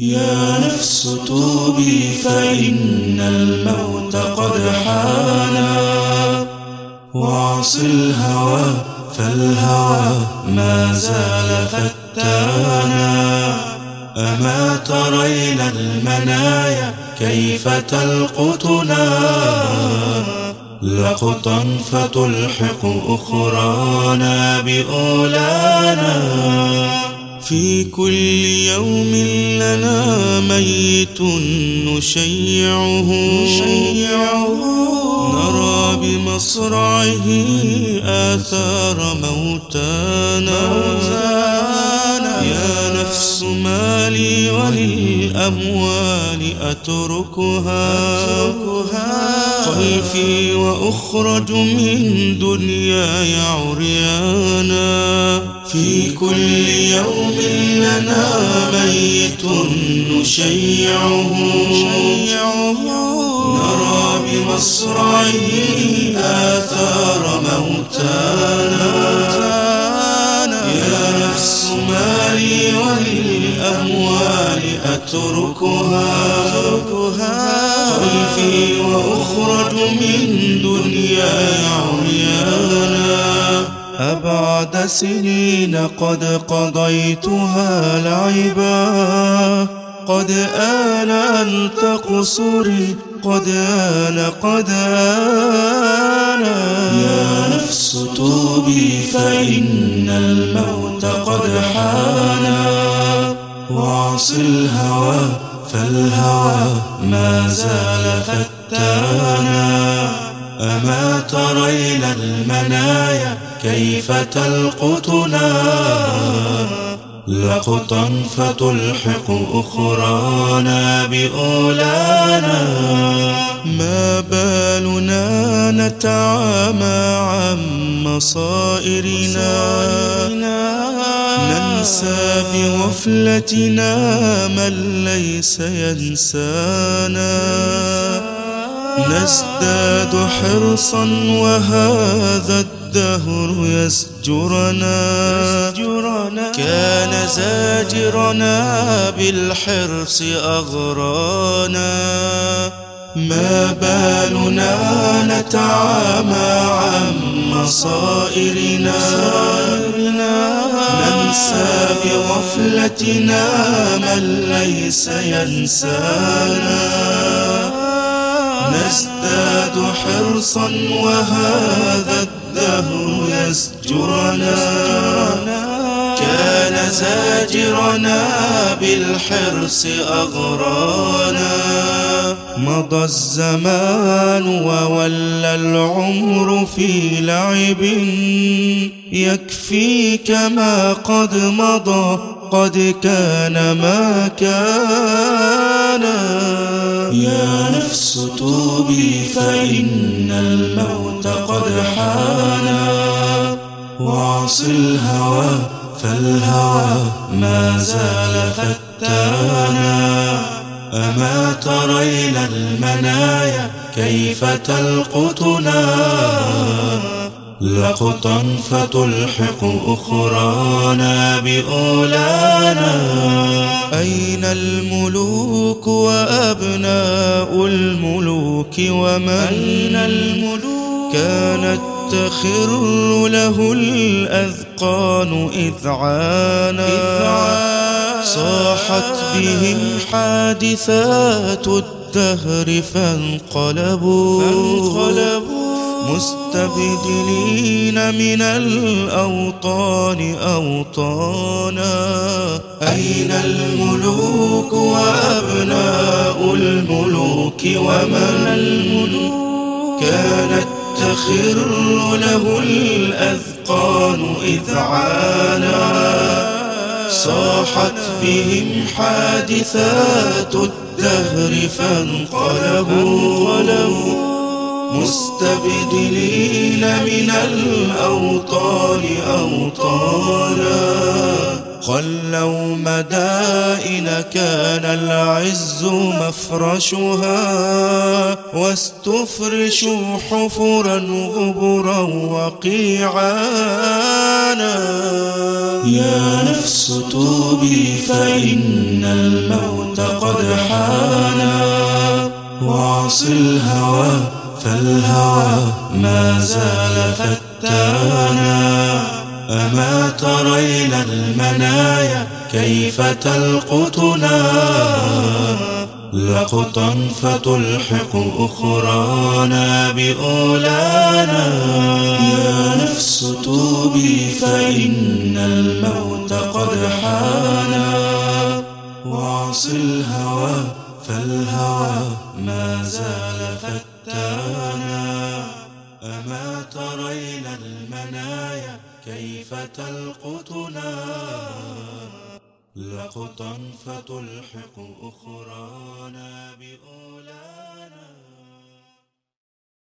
يا نفس توبي فإن الموت قد حانا، واعص الهوى فالهوى ما زال فتانا. أما ترين المنايا كيف تلقتنا، لقطا فتلحق أخرانا بأولانا. في كل يوم لنا ميت نشيعه، نرى بمصرعه آثار موتانا. يا نفس ما لي وللأموال أتركها، خلفي وأخرج من دنياي عريانا. في كل يوم لنا ميت نشيعه، نرى بمصرعه آثار موتانا. يا نفس ما لي وللأموال أتركها، خلفي وأخرج من دنياي عريانا. أبعد سنين قد قضيتها لعبا، قد آن أن تقصري، قد آن قد آن. يا نفس توبي فإن الموت قد حانا، واعص الهوى فالهوى ما زال فتانا. أما ترين المنايا كيف تلقتنا، لقطا فتلحق أخرانا بأولانا. ما بالنا نتعامى عن مصائرنا، ننسى بغفلتنا من ليس ينسانا. نزداد حرصا وهذا الدهر يزجرنا، كان زاجرنا بالحرص أغرانا. ما بالنا نتعامى عن مصائرنا، ننسى بغفلتنا من ليس ينسانا. نزداد حرصا وهذا الدهر يزجرنا، كان زاجرنا بالحرص أغرانا. مضى الزمان وولى العمر في لعب، يكفيك ما قد مضى، قد كان ما كان. يا نفس توبي فإن الموت قد حانا، واعص الهوى فالهوى ما زال فتانا. أما ترين المنايا كيف تلقتنا، لقطا فتلحق أخرانا بأولانا. أين الملوك وأبناء الملوك ومن كانت تخر له الأذقان إذ عانى. صاحت بهم حادثات الدهر فانقلبوا مستبدلين من الأوطان أوطانا. أين الملوك وأبناء الملوك ومن كانت تخر له الأذقان إذ عانى. صاحت بهم حادثات الدهر فانقلبوا مستبدلين من الأوطان أوطانا. خلوا مدائن كان العز مفرشها، واستفرشوا حفرا غبرا وقيعانا. يا نفس توبي فإن الموت قد حانا، واعص الهوى فالهوى ما زال فتانا. أما ترين المنايا كيف تلقتنا، لقطا فتلحق أخرانا بأولانا. يا نفس توبي فإن الموت قد حانا، واعص الهوى فالهوى ما زال فتانا. أما ترين المنايا كيف تلقتنا، لقطا فتلحق أخرانا بأولانا.